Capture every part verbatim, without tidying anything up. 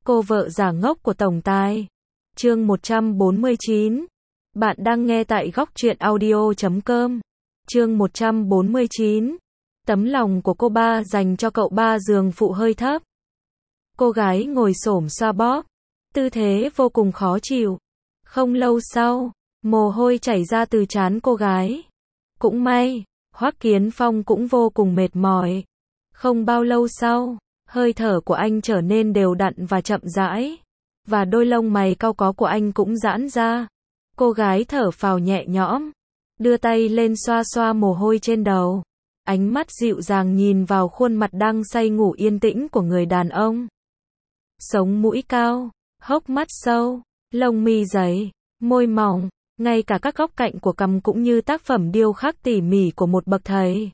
Cô vợ giả ngốc của tổng tài. Chương một trăm bốn mươi chín. Bạn đang nghe tại góc truyện audio chấm com. Chương một trăm bốn mươi chín. Tấm lòng của cô ba dành cho cậu ba giường phụ hơi thấp. Cô gái ngồi xổm xoa bóp, tư thế vô cùng khó chịu. Không lâu sau, mồ hôi chảy ra từ trán cô gái. Cũng may, Hoắc Kiến Phong cũng vô cùng mệt mỏi. Không bao lâu sau, hơi thở của anh trở nên đều đặn và chậm rãi, và đôi lông mày cau có của anh cũng giãn ra. Cô gái thở phào nhẹ nhõm, đưa tay lên xoa xoa mồ hôi trên đầu. Ánh mắt dịu dàng nhìn vào khuôn mặt đang say ngủ yên tĩnh của người đàn ông. Sống mũi cao, hốc mắt sâu, lông mi dày, môi mỏng, ngay cả các góc cạnh của cằm cũng như tác phẩm điêu khắc tỉ mỉ của một bậc thầy.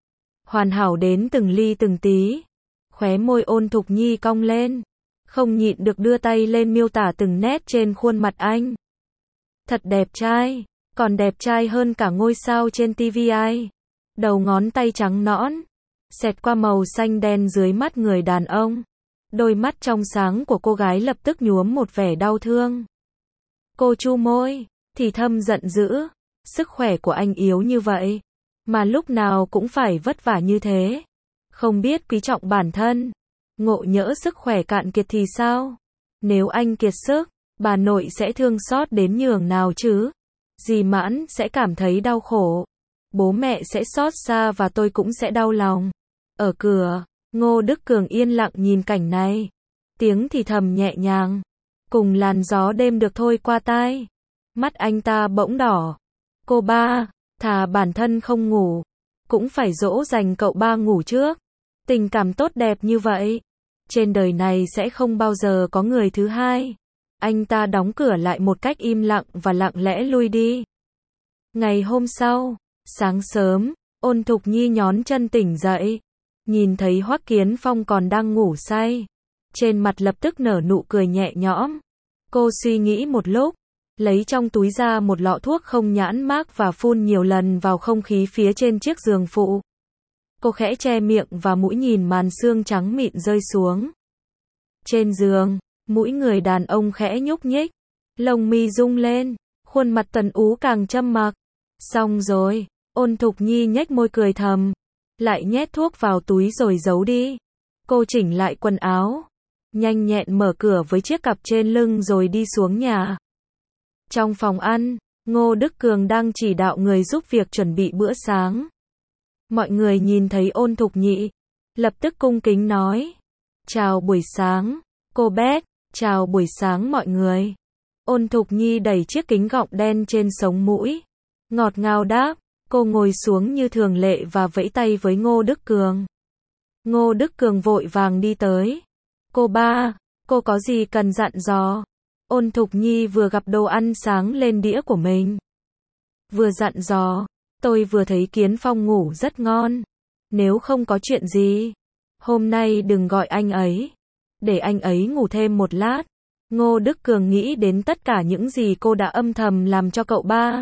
Hoàn hảo đến từng ly từng tí. Khóe môi Ôn Thục Nhi cong lên, không nhịn được đưa tay lên miêu tả từng nét trên khuôn mặt anh. Thật đẹp trai, còn đẹp trai hơn cả ngôi sao trên ti vi ai. Đầu ngón tay trắng nõn, xẹt qua màu xanh đen dưới mắt người đàn ông. Đôi mắt trong sáng của cô gái lập tức nhuốm một vẻ đau thương. Cô chu môi, thì thầm giận dữ. Sức khỏe của anh yếu như vậy, mà lúc nào cũng phải vất vả như thế. Không biết quý trọng bản thân. Ngộ nhỡ sức khỏe cạn kiệt thì sao? Nếu anh kiệt sức, bà nội sẽ thương xót đến nhường nào chứ? Dì Mãn sẽ cảm thấy đau khổ. Bố mẹ sẽ xót xa và tôi cũng sẽ đau lòng. Ở cửa, Ngô Đức Cường yên lặng nhìn cảnh này. Tiếng thì thầm nhẹ nhàng, cùng làn gió đêm được thôi qua tai. Mắt anh ta bỗng đỏ. Cô ba, thà bản thân không ngủ, cũng phải dỗ dành cậu ba ngủ trước. Tình cảm tốt đẹp như vậy, trên đời này sẽ không bao giờ có người thứ hai. Anh ta đóng cửa lại một cách im lặng và lặng lẽ lui đi. Ngày hôm sau, sáng sớm, Ôn Thục Nhi nhón chân tỉnh dậy, nhìn thấy Hoắc Kiến Phong còn đang ngủ say, trên mặt lập tức nở nụ cười nhẹ nhõm. Cô suy nghĩ một lúc, lấy trong túi ra một lọ thuốc không nhãn mác và phun nhiều lần vào không khí phía trên chiếc giường phụ. Cô khẽ che miệng và mũi nhìn màn sương trắng mịn rơi xuống. Trên giường, mũi người đàn ông khẽ nhúc nhích, lông mi rung lên, khuôn mặt tuấn ú càng châm mặc. Xong rồi, Ôn Thục Nhi nhếch môi cười thầm, lại nhét thuốc vào túi rồi giấu đi. Cô chỉnh lại quần áo, nhanh nhẹn mở cửa với chiếc cặp trên lưng rồi đi xuống nhà. Trong phòng ăn, Ngô Đức Cường đang chỉ đạo người giúp việc chuẩn bị bữa sáng. Mọi người nhìn thấy Ôn Thục Nhi, lập tức cung kính nói: "Chào buổi sáng, cô Bét, chào buổi sáng mọi người." Ôn Thục Nhi đẩy chiếc kính gọng đen trên sống mũi, ngọt ngào đáp. Cô ngồi xuống như thường lệ và vẫy tay với Ngô Đức Cường. Ngô Đức Cường vội vàng đi tới. "Cô ba, cô có gì cần dặn dò?" Ôn Thục Nhi vừa gặp đồ ăn sáng lên đĩa của mình, vừa dặn dò: "Tôi vừa thấy Kiến Phong ngủ rất ngon. Nếu không có chuyện gì, hôm nay đừng gọi anh ấy. Để anh ấy ngủ thêm một lát." Ngô Đức Cường nghĩ đến tất cả những gì cô đã âm thầm làm cho cậu ba.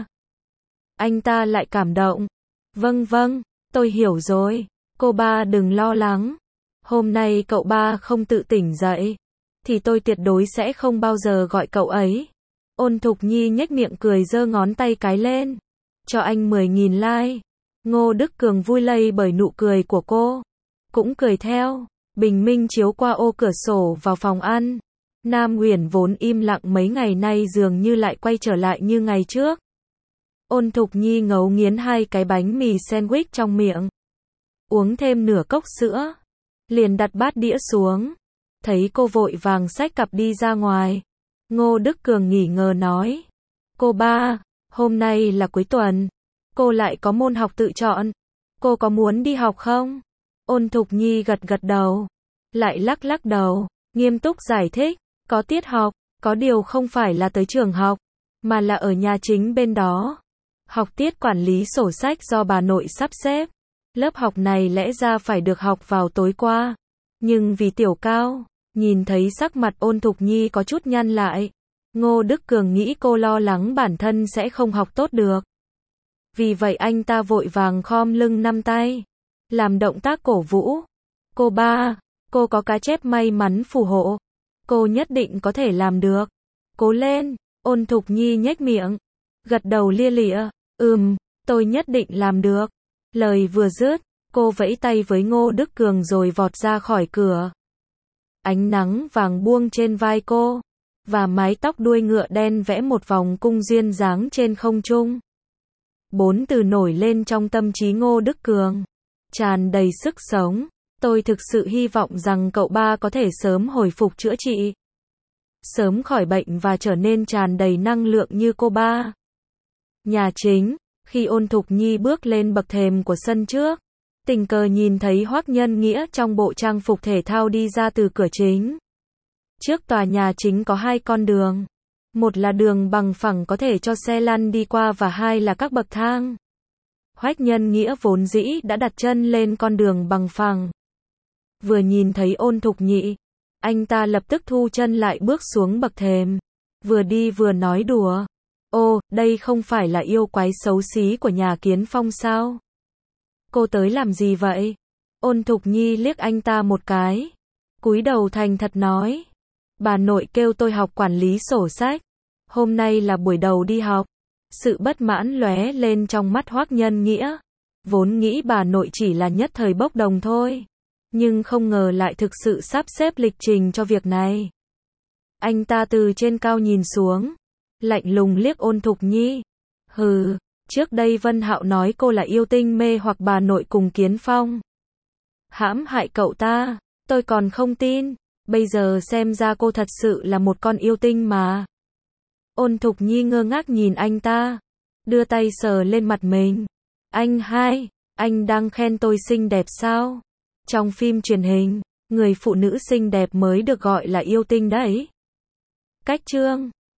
Anh ta lại cảm động. "Vâng vâng, tôi hiểu rồi. Cô ba đừng lo lắng. Hôm nay cậu ba không tự tỉnh dậy, thì tôi tuyệt đối sẽ không bao giờ gọi cậu ấy." Ôn Thục Nhi nhếch miệng cười giơ ngón tay cái lên. "Cho anh mười nghìn like." Ngô Đức Cường vui lây bởi nụ cười của cô, cũng cười theo. Bình minh chiếu qua ô cửa sổ vào phòng ăn. Nam Uyển vốn im lặng mấy ngày nay dường như lại quay trở lại như ngày trước. Ôn Thục Nhi ngấu nghiến hai cái bánh mì sandwich trong miệng, uống thêm nửa cốc sữa, liền đặt bát đĩa xuống. Thấy cô vội vàng xách cặp đi ra ngoài, Ngô Đức Cường nghỉ ngờ nói: "Cô ba, hôm nay là cuối tuần, cô lại có môn học tự chọn. Cô có muốn đi học không?" Ôn Thục Nhi gật gật đầu, lại lắc lắc đầu, nghiêm túc giải thích: "Có tiết học, có điều không phải là tới trường học, mà là ở nhà chính bên đó. Học tiết quản lý sổ sách do bà nội sắp xếp. Lớp học này lẽ ra phải được học vào tối qua, nhưng vì Tiểu Cao." Nhìn thấy sắc mặt Ôn Thục Nhi có chút nhăn lại, Ngô Đức Cường nghĩ cô lo lắng bản thân sẽ không học tốt được. Vì vậy anh ta vội vàng khom lưng năm tay, làm động tác cổ vũ: "Cô ba, cô có cá chép may mắn phù hộ. Cô nhất định có thể làm được. Cố lên, Ôn Thục Nhi nhếch miệng, gật đầu lia lịa, ừm, tôi nhất định làm được. Lời vừa dứt, cô vẫy tay với Ngô Đức Cường rồi vọt ra khỏi cửa. Ánh nắng vàng buông trên vai cô, và mái tóc đuôi ngựa đen vẽ một vòng cung duyên dáng trên không trung. Bốn từ nổi lên trong tâm trí Ngô Đức Cường, tràn đầy sức sống. Tôi thực sự hy vọng rằng cậu ba có thể sớm hồi phục chữa trị, sớm khỏi bệnh và trở nên tràn đầy năng lượng như cô ba. Nhà chính, khi Ôn Thục Nhi bước lên bậc thềm của sân trước, tình cờ nhìn thấy Hoắc Nhân Nghĩa trong bộ trang phục thể thao đi ra từ cửa chính. Trước tòa nhà chính có hai con đường. Một là đường bằng phẳng có thể cho xe lăn đi qua và hai là các bậc thang. Hoắc Nhân Nghĩa vốn dĩ đã đặt chân lên con đường bằng phẳng. Vừa nhìn thấy Ôn Thục Nhi, anh ta lập tức thu chân lại bước xuống bậc thềm. Vừa đi vừa nói đùa. Ô, đây không phải là yêu quái xấu xí của nhà Kiến Phong sao? Cô tới làm gì vậy? Ôn Thục Nhi liếc anh ta một cái, cúi đầu thành thật nói. Bà nội kêu tôi học quản lý sổ sách. Hôm nay là buổi đầu đi học. Sự bất mãn lóe lên trong mắt Hoắc Nhân Nghĩa. Vốn nghĩ bà nội chỉ là nhất thời bốc đồng thôi, nhưng không ngờ lại thực sự sắp xếp lịch trình cho việc này. Anh ta từ trên cao nhìn xuống, lạnh lùng liếc Ôn Thục Nhi. Hừ, trước đây Vân Hạo nói cô là yêu tinh mê hoặc bà nội cùng Kiến Phong hãm hại cậu ta, tôi còn không tin. Bây giờ xem ra cô thật sự là một con yêu tinh mà. Ôn Thục Nhi ngơ ngác nhìn anh ta, đưa tay sờ lên mặt mình. Anh hai, anh đang khen tôi xinh đẹp sao? Trong phim truyền hình, người phụ nữ xinh đẹp mới được gọi là yêu tinh đấy. Cách chương